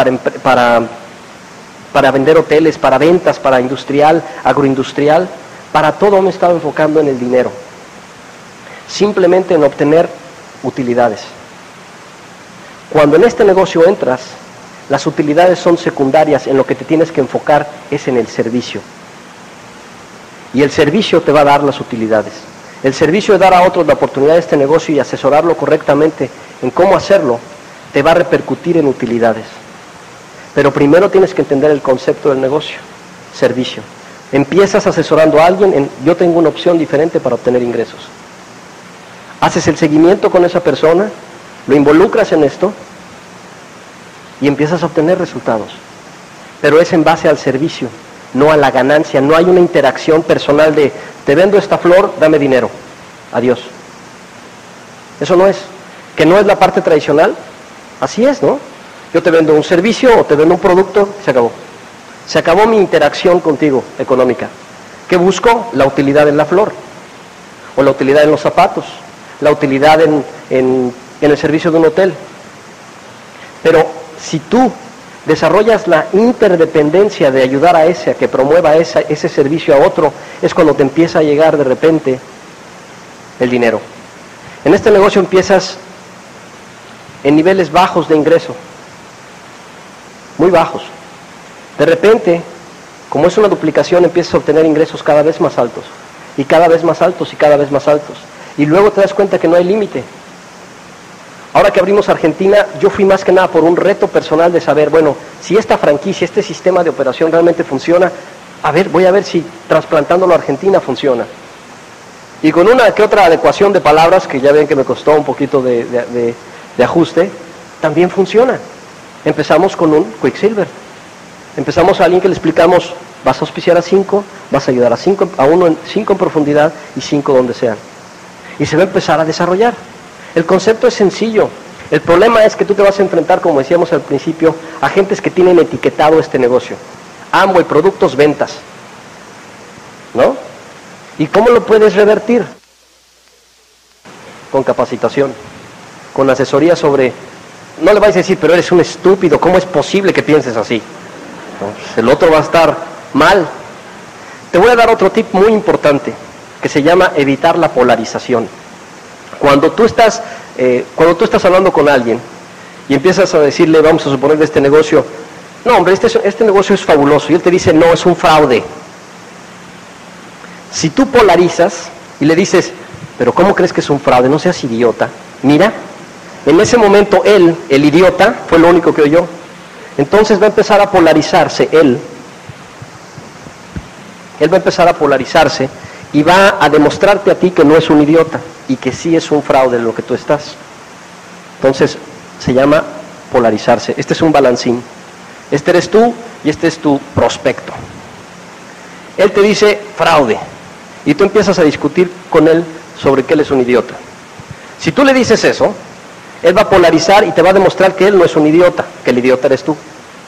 para vender hoteles, para ventas, para industrial, agroindustrial, para todo me estaba enfocando en el dinero, simplemente en obtener utilidades. Cuando en este negocio entras, las utilidades son secundarias, en lo que te tienes que enfocar es en el servicio. Y el servicio te va a dar las utilidades. El servicio de dar a otros la oportunidad de este negocio y asesorarlo correctamente en cómo hacerlo, te va a repercutir en utilidades. Pero primero tienes que entender el concepto del negocio, servicio. Empiezas asesorando a alguien, yo tengo una opción diferente para obtener ingresos. Haces el seguimiento con esa persona, lo involucras en esto y empiezas a obtener resultados. Pero es en base al servicio, no a la ganancia. No hay una interacción personal de, te vendo esta flor, dame dinero, adiós. Eso no es. Que no es la parte tradicional, así es, ¿no? Yo te vendo un servicio o te vendo un producto, se acabó. Se acabó mi interacción contigo económica. ¿Qué busco? La utilidad en la flor, o la utilidad en los zapatos, la utilidad en el servicio de un hotel. Pero si tú desarrollas la interdependencia de ayudar a ese, a que promueva ese servicio a otro, es cuando te empieza a llegar de repente el dinero. En este negocio empiezas en niveles bajos de ingreso, muy bajos. De repente, como es una duplicación, empiezas a obtener ingresos cada vez más altos, y cada vez más altos, y cada vez más altos. Y luego te das cuenta que no hay límite. Ahora que abrimos Argentina, yo fui más que nada por un reto personal de saber, bueno, si esta franquicia, este sistema de operación realmente funciona, voy a ver si trasplantándolo a Argentina funciona. Y con una que otra adecuación de palabras, que ya ven que me costó un poquito de ajuste, también funciona. Empezamos con un Quicksilver. Empezamos a alguien que le explicamos, vas a auspiciar a 5, vas a ayudar a uno en 5 en profundidad y 5 donde sean. Y se va a empezar a desarrollar. El concepto es sencillo. El problema es que tú te vas a enfrentar, como decíamos al principio, a gentes que tienen etiquetado este negocio. Amway, productos, ventas. ¿No? ¿Y cómo lo puedes revertir? Con capacitación, con asesoría sobre... No le vais a decir, pero eres un estúpido, ¿cómo es posible que pienses así? Pues el otro va a estar mal. Te voy a dar otro tip muy importante, que se llama evitar la polarización. Cuando tú estás hablando con alguien y empiezas a decirle, vamos a suponer de este negocio, no hombre, este negocio es fabuloso, y él te dice, no, es un fraude. Si tú polarizas y le dices, pero ¿cómo crees que es un fraude? No seas idiota. Mira, en ese momento él, el idiota, fue lo único que oyó. Entonces va a empezar a polarizarse él. Él va a empezar a polarizarse y va a demostrarte a ti que no es un idiota y que sí es un fraude en lo que tú estás. Entonces se llama polarizarse. Este es un balancín. Este eres tú y este es tu prospecto. Él te dice fraude y tú empiezas a discutir con él sobre que él es un idiota. Si tú le dices eso, él va a polarizar y te va a demostrar que él no es un idiota, que el idiota eres tú.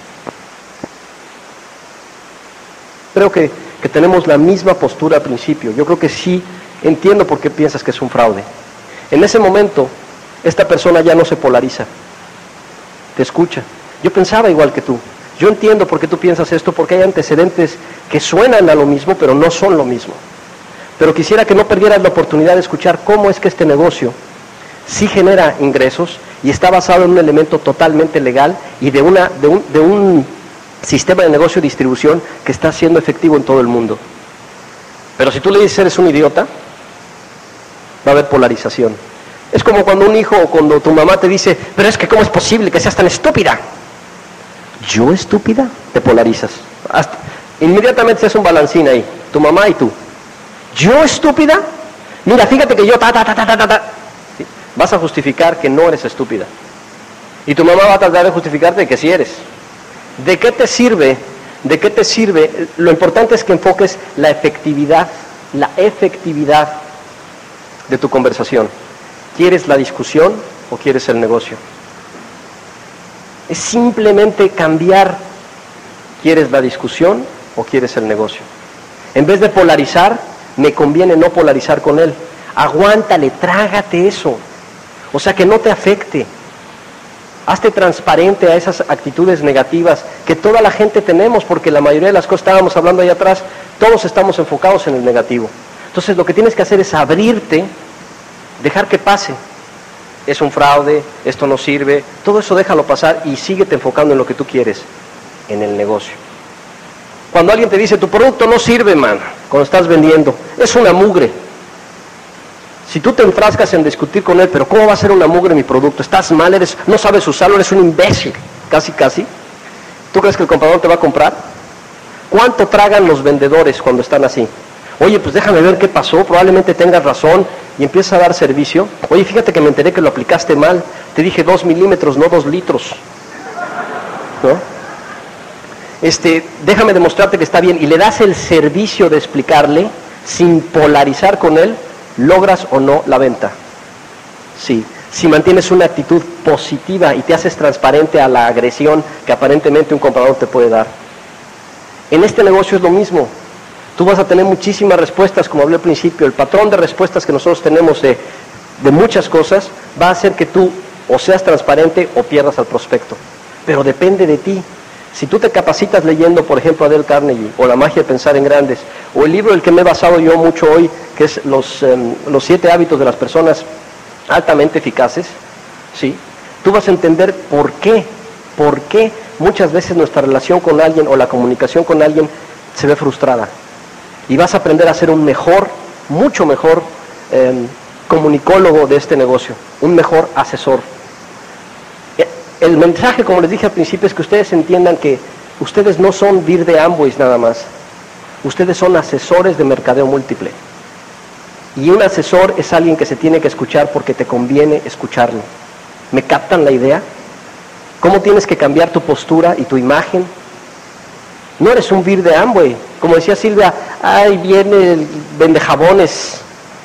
Creo que tenemos la misma postura al principio. Yo creo que sí entiendo por qué piensas que es un fraude. En ese momento, esta persona ya no se polariza, te escucha. Yo pensaba igual que tú. Yo entiendo por qué tú piensas esto, porque hay antecedentes que suenan a lo mismo, pero no son lo mismo. Pero quisiera que no perdieras la oportunidad de escuchar cómo es que este negocio sí genera ingresos y está basado en un elemento totalmente legal y de un sistema de negocio y distribución que está siendo efectivo en todo el mundo. Pero si tú le dices eres un idiota, va a haber polarización. Es como cuando un hijo o cuando tu mamá te dice, pero es que ¿cómo es posible que seas tan estúpida? ¿Yo estúpida? Te polarizas. Inmediatamente se hace un balancín ahí, tu mamá y tú. ¿Yo estúpida? Mira, fíjate que yo ¿Sí? Vas a justificar que no eres estúpida. Y tu mamá va a tratar de justificarte que sí eres. ¿De qué te sirve? ¿De qué te sirve? Lo importante es que enfoques la efectividad de tu conversación. ¿Quieres la discusión o quieres el negocio? Es simplemente cambiar. ¿Quieres la discusión o quieres el negocio? En vez de polarizar, me conviene no polarizar con él. Aguántale, trágate eso. O sea, que no te afecte. Hazte transparente a esas actitudes negativas que toda la gente tenemos, porque la mayoría de las cosas, estábamos hablando ahí atrás, todos estamos enfocados en el negativo. Entonces lo que tienes que hacer es abrirte, dejar que pase. Es un fraude, esto no sirve, todo eso déjalo pasar y síguete enfocando en lo que tú quieres, en el negocio. Cuando alguien te dice, tu producto no sirve, man, cuando estás vendiendo, es una mugre. Si tú te enfrascas en discutir con él, pero ¿cómo va a ser una mugre mi producto? Estás mal, no sabes usarlo, eres un imbécil, casi. ¿Tú crees que el comprador te va a comprar? ¿Cuánto tragan los vendedores cuando están así? Oye, pues déjame ver qué pasó, probablemente tengas razón, y empieza a dar servicio. Oye, fíjate que me enteré que lo aplicaste mal, te dije 2 milímetros, no 2 litros. ¿No? Déjame demostrarte que está bien, y le das el servicio de explicarle, sin polarizar con él, logras o no la venta. Sí, si mantienes una actitud positiva y te haces transparente a la agresión que aparentemente un comprador te puede dar. En este negocio es lo mismo. Tú vas a tener muchísimas respuestas, como hablé al principio. El patrón de respuestas que nosotros tenemos de muchas cosas va a hacer que tú o seas transparente o pierdas al prospecto. Pero depende de ti. Si tú te capacitas leyendo, por ejemplo, a Dale Carnegie, o La magia de pensar en grandes, o el libro del que me he basado yo mucho hoy, que es los 7 hábitos de las personas altamente eficaces, ¿sí? Tú vas a entender por qué muchas veces nuestra relación con alguien o la comunicación con alguien se ve frustrada. Y vas a aprender a ser un mejor, mucho mejor comunicólogo de este negocio, un mejor asesor. El mensaje, como les dije al principio, es que ustedes entiendan que ustedes no son VIR de Amway nada más. Ustedes son asesores de mercadeo múltiple. Y un asesor es alguien que se tiene que escuchar porque te conviene escucharlo. ¿Me captan la idea? ¿Cómo tienes que cambiar tu postura y tu imagen? No eres un vir de Amway. Como decía Silvia, ay, viene el vende jabones.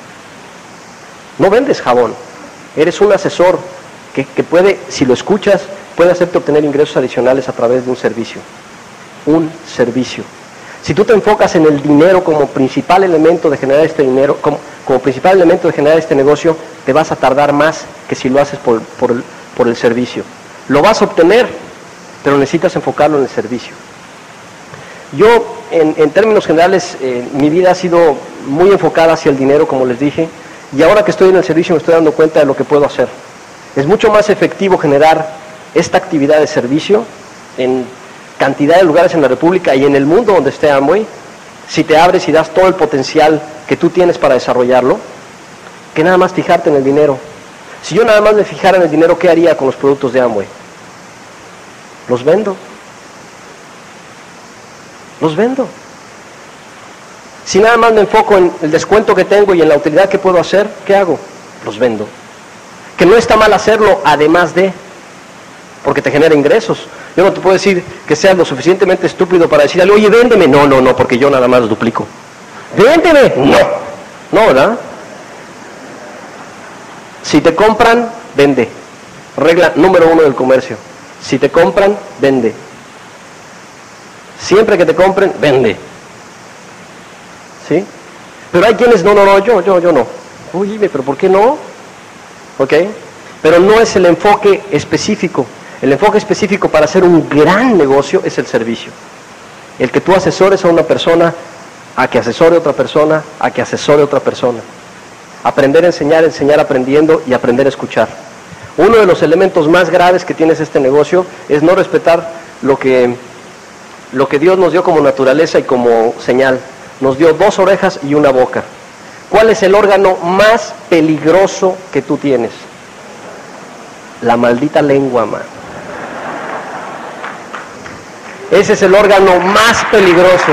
No vendes jabón. Eres un asesor que puede, si lo escuchas, puede hacerte obtener ingresos adicionales a través de un servicio. Un servicio. Si tú te enfocas en el dinero como principal elemento de generar este dinero, como principal elemento de generar este negocio, te vas a tardar más que si lo haces por el servicio. Lo vas a obtener, pero necesitas enfocarlo en el servicio. Yo, en términos generales, mi vida ha sido muy enfocada hacia el dinero, como les dije, y ahora que estoy en el servicio me estoy dando cuenta de lo que puedo hacer. Es mucho más efectivo generar esta actividad de servicio en cantidad de lugares en la República y en el mundo donde esté Amway, si te abres y das todo el potencial que tú tienes para desarrollarlo, que nada más fijarte en el dinero. Si yo nada más me fijara en el dinero, ¿qué haría con los productos de Amway? Los vendo. Los vendo. Si nada más me enfoco en el descuento que tengo y en la utilidad que puedo hacer, ¿qué hago? Los vendo. Que no está mal hacerlo, además de, porque te genera ingresos. Yo no te puedo decir que seas lo suficientemente estúpido para decirle, oye, véndeme. No, porque yo nada más duplico. Véndeme. No, ¿verdad? Si te compran, vende. Regla número 1 del comercio. Si te compran, vende. Siempre que te compren, vende. ¿Sí? Pero hay quienes, no, yo no. Oye, pero ¿por qué no? ¿Ok? Pero no es el enfoque específico. El enfoque específico para hacer un gran negocio es el servicio. El que tú asesores a una persona, a que asesore a otra persona, a que asesore a otra persona. Aprender a enseñar aprendiendo y aprender a escuchar. Uno de los elementos más graves que tienes este negocio es no respetar lo que Dios nos dio como naturaleza y como señal. Nos dio 2 orejas y una boca. ¿Cuál es el órgano más peligroso que tú tienes? La maldita lengua, man. Ese es el órgano más peligroso.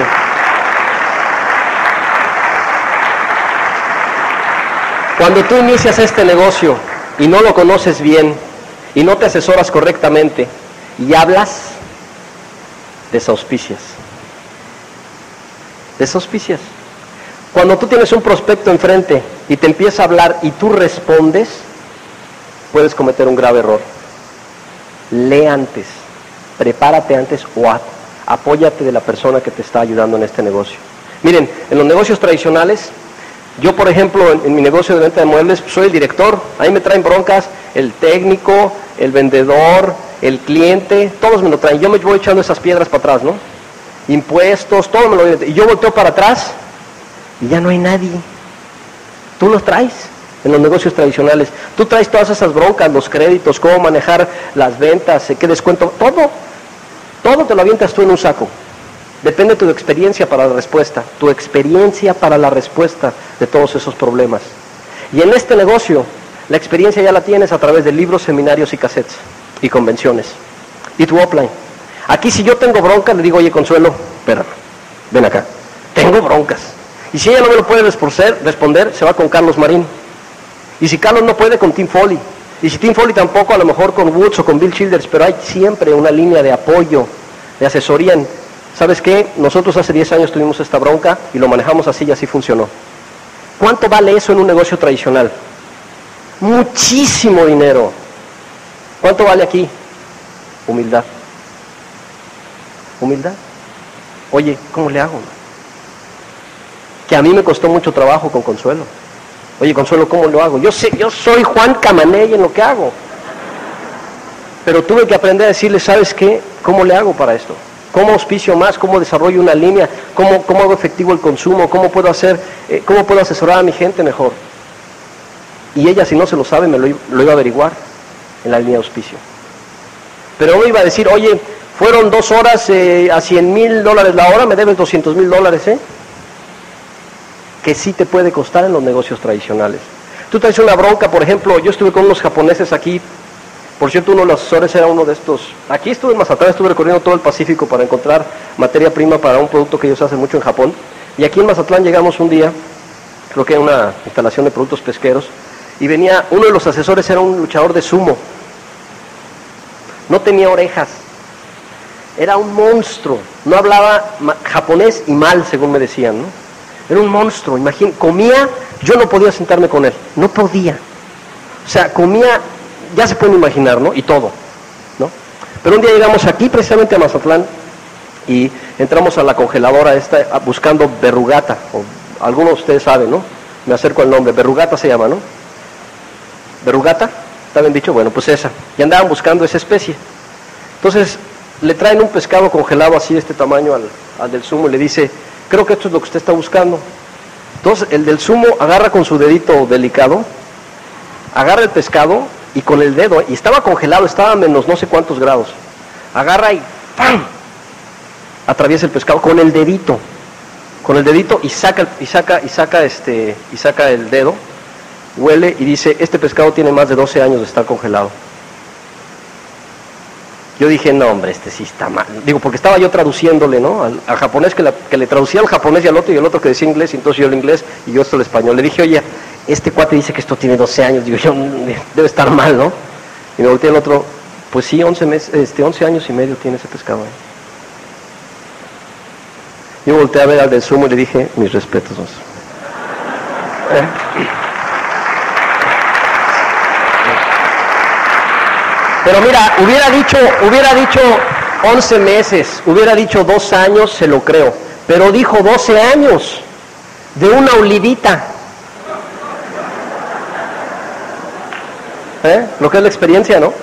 Cuando tú inicias este negocio y no lo conoces bien y no te asesoras correctamente y hablas, desauspicias. Desauspicias. Cuando tú tienes un prospecto enfrente y te empieza a hablar y tú respondes, puedes cometer un grave error. Lee antes, prepárate antes o apóyate de la persona que te está ayudando en este negocio. Miren, en los negocios tradicionales, yo por ejemplo en mi negocio de venta de muebles soy el director, ahí me traen broncas, el técnico, el vendedor, el cliente, todos me lo traen, yo me voy echando esas piedras para atrás, ¿no? Impuestos, todo me lo... Y yo volteo para atrás y ya no hay nadie. Tú los traes en los negocios tradicionales. Tú traes todas esas broncas, los créditos, cómo manejar las ventas, qué descuento, todo te lo avientas tú en un saco. Depende de tu experiencia para la respuesta, tu experiencia para la respuesta de todos esos problemas. Y en este negocio, la experiencia ya la tienes a través de libros, seminarios y cassettes y convenciones. Y tu offline. Aquí si yo tengo broncas, le digo, oye Consuelo, espérame, ven acá, tengo broncas. Y si ella no me lo puede responder, se va con Carlos Marín. Y si Carlos no puede, con Tim Foley. Y si Tim Foley tampoco, a lo mejor con Woods o con Bill Childers, pero hay siempre una línea de apoyo, de asesoría. ¿Sabes qué? Nosotros hace 10 años tuvimos esta bronca y lo manejamos así y así funcionó. ¿Cuánto vale eso en un negocio tradicional? Muchísimo dinero. ¿Cuánto vale aquí? Humildad. Humildad. Oye, ¿cómo le hago? Que a mí me costó mucho trabajo con Consuelo. Oye, Consuelo, ¿cómo lo hago? Yo soy Juan Camaney en lo que hago. Pero tuve que aprender a decirle, ¿sabes qué? ¿Cómo le hago para esto? ¿Cómo auspicio más? ¿Cómo desarrollo una línea? ¿Cómo hago efectivo el consumo? ¿Cómo puedo asesorar a mi gente mejor? Y ella, si no se lo sabe, me lo iba a averiguar en la línea de auspicio. Pero no iba a decir, oye, fueron 2 horas a $100,000 la hora, me debes $200,000, ¿eh? Que sí te puede costar en los negocios tradicionales. Tú traes una bronca, por ejemplo, yo estuve con unos japoneses aquí, por cierto, uno de los asesores era uno de estos. Aquí estuve en Mazatlán, estuve recorriendo todo el Pacífico para encontrar materia prima para un producto que ellos hacen mucho en Japón. Y aquí en Mazatlán llegamos un día creo que era una instalación de productos pesqueros, y venía, uno de los asesores era un luchador de sumo, no tenía orejas, era un monstruo, no hablaba japonés y mal, según me decían, ¿no? Era un monstruo, imagínate, comía, yo no podía sentarme con él, no podía, o sea, comía, ya se pueden imaginar, ¿no? Y todo, ¿no? Pero un día llegamos aquí, precisamente a Mazatlán, y entramos a la congeladora esta buscando verrugata, o algunos de ustedes saben, ¿no? Me acerco al nombre, verrugata se llama, ¿no? ¿Verrugata? ¿Está bien dicho? Bueno, pues esa. Y andaban buscando esa especie. Entonces, le traen un pescado congelado así de este tamaño al del sumo y le dice, creo que esto es lo que usted está buscando. Entonces, el del sumo agarra con su dedito delicado, agarra el pescado y con el dedo, y estaba congelado, estaba a menos no sé cuántos grados, agarra y ¡pam!, atraviesa el pescado con el dedito y saca el dedo, huele y dice, este pescado tiene más de 12 años de estar congelado. Yo dije, no hombre, este sí está mal. Digo, porque estaba yo traduciéndole, ¿no? Al japonés que le traducía al japonés y al otro que decía inglés, y entonces yo el inglés y yo esto el español. Le dije, oye, este cuate dice que esto tiene 12 años, digo yo, debe estar mal, ¿no? Y me volteé al otro, pues sí, 11 años y medio tiene ese pescado ahí. Yo volteé a ver al del sumo y le dije, mis respetos. Pero mira, hubiera dicho 11 meses, hubiera dicho 2 años, se lo creo. Pero dijo 12 años de una olivita. Lo que es la experiencia, ¿no?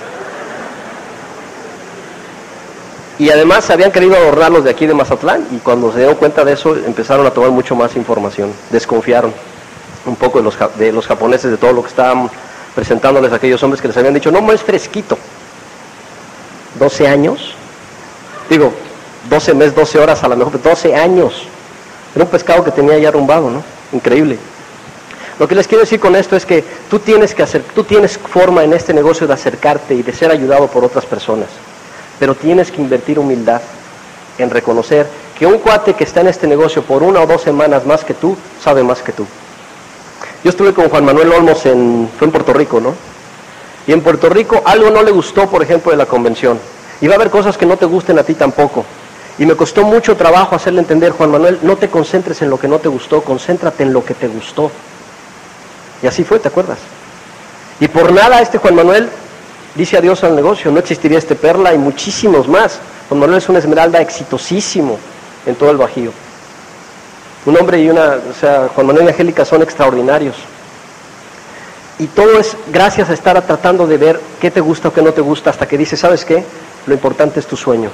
Y además habían querido adornar los de aquí de Mazatlán, y cuando se dieron cuenta de eso empezaron a tomar mucho más información, desconfiaron un poco de los japoneses, de todo lo que estaban presentándoles a aquellos hombres que les habían dicho, no es fresquito. 12 años, digo, 12 meses, 12 horas a lo mejor, 12 años. Era un pescado que tenía ya arrumbado, ¿no? Increíble. Lo que les quiero decir con esto es que tú tienes forma en este negocio de acercarte y de ser ayudado por otras personas. Pero tienes que invertir humildad en reconocer que un cuate que está en este negocio por 1 o 2 semanas más que tú, sabe más que tú. Yo estuve con Juan Manuel Olmos, fue en Puerto Rico, ¿no? Y en Puerto Rico algo no le gustó, por ejemplo, de la convención. Y va a haber cosas que no te gusten a ti tampoco. Y me costó mucho trabajo hacerle entender, Juan Manuel, no te concentres en lo que no te gustó, concéntrate en lo que te gustó. Y así fue, ¿te acuerdas? Y por nada Juan Manuel dice adiós al negocio, no existiría Perla y muchísimos más. Juan Manuel es una esmeralda exitosísimo en todo el Bajío. Un hombre y Juan Manuel y Angélica son extraordinarios. Y todo es gracias a estar tratando de ver qué te gusta o qué no te gusta, hasta que dices, ¿sabes qué? Lo importante es tu sueño.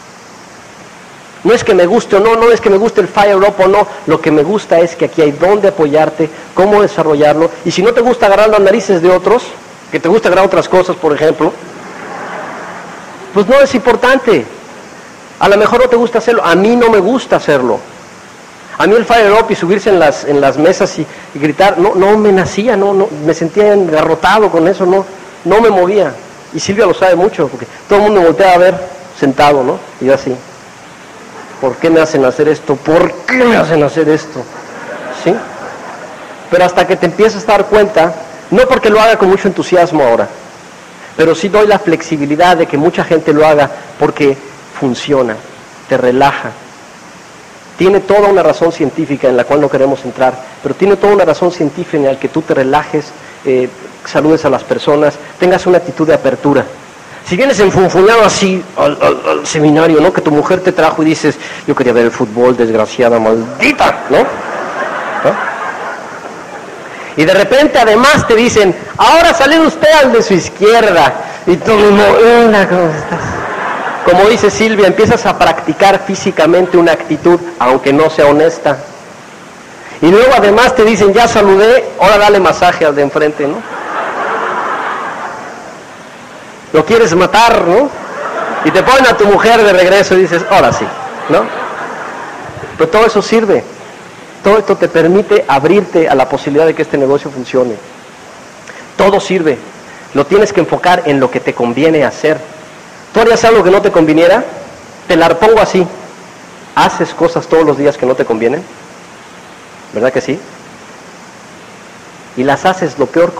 No es que me guste o no es que me guste el Fire Up o no, lo que me gusta es que aquí hay dónde apoyarte, cómo desarrollarlo, y si no te gusta agarrar las narices de otros, que te gusta agarrar otras cosas, por ejemplo, pues no es importante. A lo mejor no te gusta hacerlo, a mí no me gusta hacerlo. A mí el Fire Up y subirse en las mesas y gritar, no me nacía, no, me sentía engarrotado con eso, no me movía. Y Silvia lo sabe mucho, porque todo el mundo me voltea a ver sentado, ¿no? Y yo así, ¿por qué me hacen hacer esto? ¿Por qué me hacen hacer esto? ¿Sí? Pero hasta que te empiezas a dar cuenta, no porque lo haga con mucho entusiasmo ahora, pero sí doy la flexibilidad de que mucha gente lo haga porque funciona, te relaja. Tiene toda una razón científica en la cual no queremos entrar, pero tiene toda una razón científica en la que tú te relajes, saludes a las personas, tengas una actitud de apertura. Si vienes enfunfuñado así al seminario, ¿no? Que tu mujer te trajo y dices, yo quería ver el fútbol, desgraciada, maldita, ¿no? Y de repente además te dicen, ahora sale usted al de su izquierda. Y tú mismo, ¿cómo estás? Como dice Silvia, empiezas a practicar físicamente una actitud, aunque no sea honesta. Y luego además te dicen, ya saludé, ahora dale masaje al de enfrente, ¿no? Lo quieres matar, ¿no? Y te ponen a tu mujer de regreso y dices, ahora sí, ¿no? Pero todo eso sirve. Todo esto te permite abrirte a la posibilidad de que este negocio funcione. Todo sirve. Lo tienes que enfocar en lo que te conviene hacer. ¿Tú harías algo que no te conviniera? Te la pongo así. ¿Haces cosas todos los días que no te convienen? ¿Verdad que sí? y las haces lo peor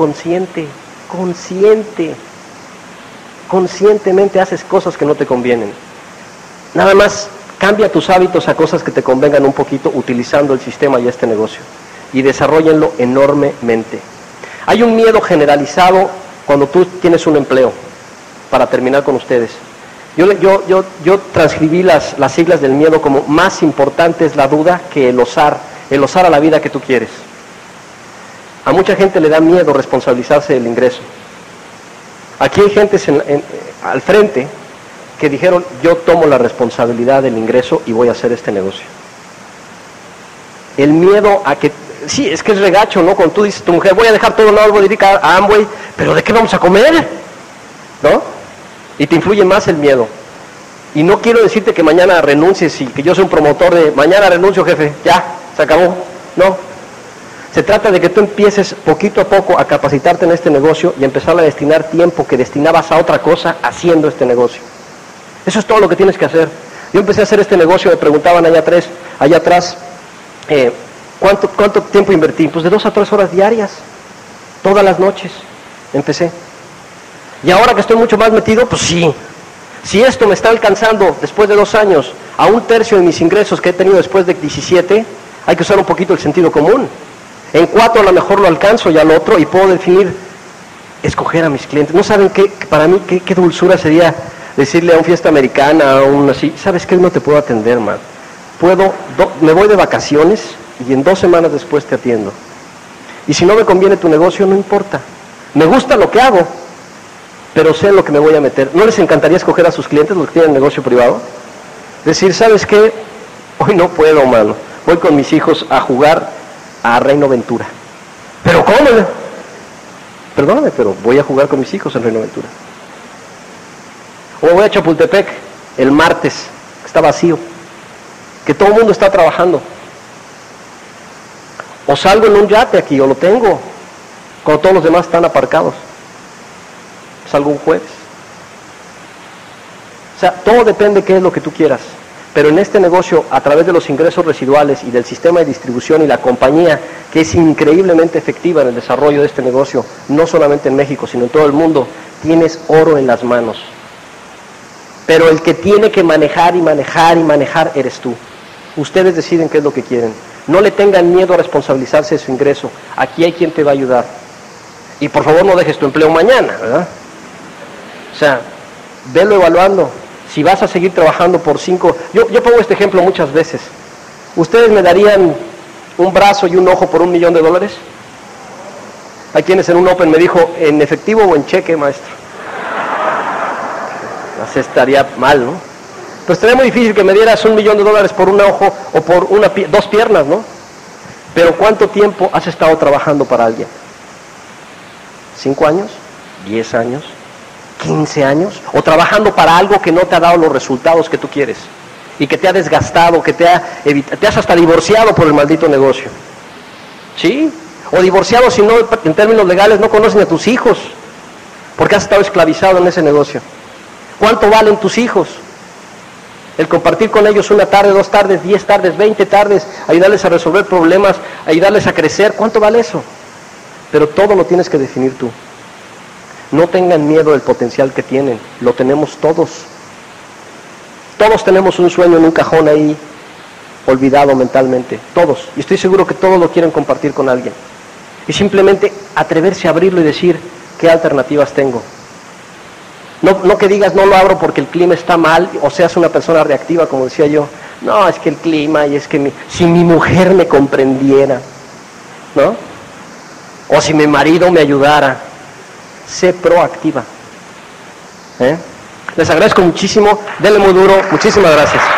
conscientemente haces cosas que no te convienen. Nada más cambia tus hábitos a cosas que te convengan un poquito utilizando el sistema y este negocio, y desarróllenlo enormemente. Hay un miedo generalizado cuando tú tienes un empleo, para terminar con ustedes. Yo transcribí las siglas del miedo como: más importante es la duda que el osar a la vida que tú quieres. A mucha gente le da miedo responsabilizarse del ingreso. Aquí hay gente al frente que dijeron: yo tomo la responsabilidad del ingreso y voy a hacer este negocio. El miedo a que, sí, es que es regacho, ¿no? Cuando tú dices a tu mujer: voy a dejar todo, no, voy a dedicar a Amway, pero ¿de qué vamos a comer? ¿No? Y te influye más el miedo. Y no quiero decirte que mañana renuncies y que yo soy un promotor de mañana renuncio, jefe, ya, se acabó. No. Se trata de que tú empieces poquito a poco a capacitarte en este negocio y empezar a destinar tiempo que destinabas a otra cosa haciendo este negocio. Eso es todo lo que tienes que hacer. Yo empecé a hacer este negocio, me preguntaban allá atrás, ¿cuánto tiempo invertí? Pues de 2 a 3 horas diarias, todas las noches, empecé. Y ahora que estoy mucho más metido, pues sí, si esto me está alcanzando después de 2 años a 1/3 de mis ingresos que he tenido después de 17, hay que usar un poquito el sentido común. En 4 a lo mejor lo alcanzo y al otro, y puedo definir, escoger a mis clientes. ¿No saben para mí qué dulzura sería decirle a una fiesta americana, a un así: ¿sabes qué? No te puedo atender, man. Me voy de vacaciones y en 2 semanas después te atiendo. Y si no me conviene tu negocio, no importa. Me gusta lo que hago, pero sé en lo que me voy a meter. ¿No les encantaría escoger a sus clientes, los que tienen negocio privado? Decir: ¿sabes qué? Hoy no puedo, mano. Voy con mis hijos a jugar a Reino Ventura. ¿Pero cómo? Perdóname, pero voy a jugar con mis hijos en Reino Ventura. O voy a Chapultepec el martes, que está vacío, que todo el mundo está trabajando. O salgo en un yate aquí, o lo tengo, cuando todos los demás están aparcados. Salgo un jueves. O sea, todo depende de qué es lo que tú quieras. Pero en este negocio, a través de los ingresos residuales y del sistema de distribución y la compañía, que es increíblemente efectiva en el desarrollo de este negocio, no solamente en México, sino en todo el mundo, tienes oro en las manos. Pero el que tiene que manejar eres tú. Ustedes deciden qué es lo que quieren. No le tengan miedo a responsabilizarse de su ingreso. Aquí hay quien te va a ayudar. Y por favor no dejes tu empleo mañana, ¿verdad? O sea, velo evaluando. Si vas a seguir trabajando por 5... Yo pongo este ejemplo muchas veces. ¿Ustedes me darían un brazo y un ojo por $1 millón? Hay quienes en un Open me dijo: ¿en efectivo o en cheque, maestro? Así estaría mal, ¿no? Pues estaría muy difícil que me dieras $1 millón por un ojo o por 2 piernas, ¿no? Pero ¿cuánto tiempo has estado trabajando para alguien? ¿5 años? ¿10 años? ¿15 años? ¿O trabajando para algo que no te ha dado los resultados que tú quieres? Y que te ha desgastado, que te has hasta divorciado por el maldito negocio. ¿Sí? O divorciado, si no, en términos legales, no conocen a tus hijos, porque has estado esclavizado en ese negocio. ¿Cuánto valen tus hijos? El compartir con ellos 1 tarde, 2 tardes, 10 tardes, 20 tardes, ayudarles a resolver problemas, ayudarles a crecer. ¿Cuánto vale eso? Pero todo lo tienes que definir tú. No tengan miedo del potencial que tienen, lo tenemos todos. Todos tenemos un sueño en un cajón ahí, olvidado mentalmente, todos. Y estoy seguro que todos lo quieren compartir con alguien. Y simplemente atreverse a abrirlo y decir: ¿qué alternativas tengo? No que digas: no lo abro porque el clima está mal, o seas una persona reactiva, como decía yo. No, es que el clima, y es que si mi mujer me comprendiera, ¿no? O si mi marido me ayudara. Sé proactiva. Les agradezco muchísimo, denle muy duro, muchísimas gracias.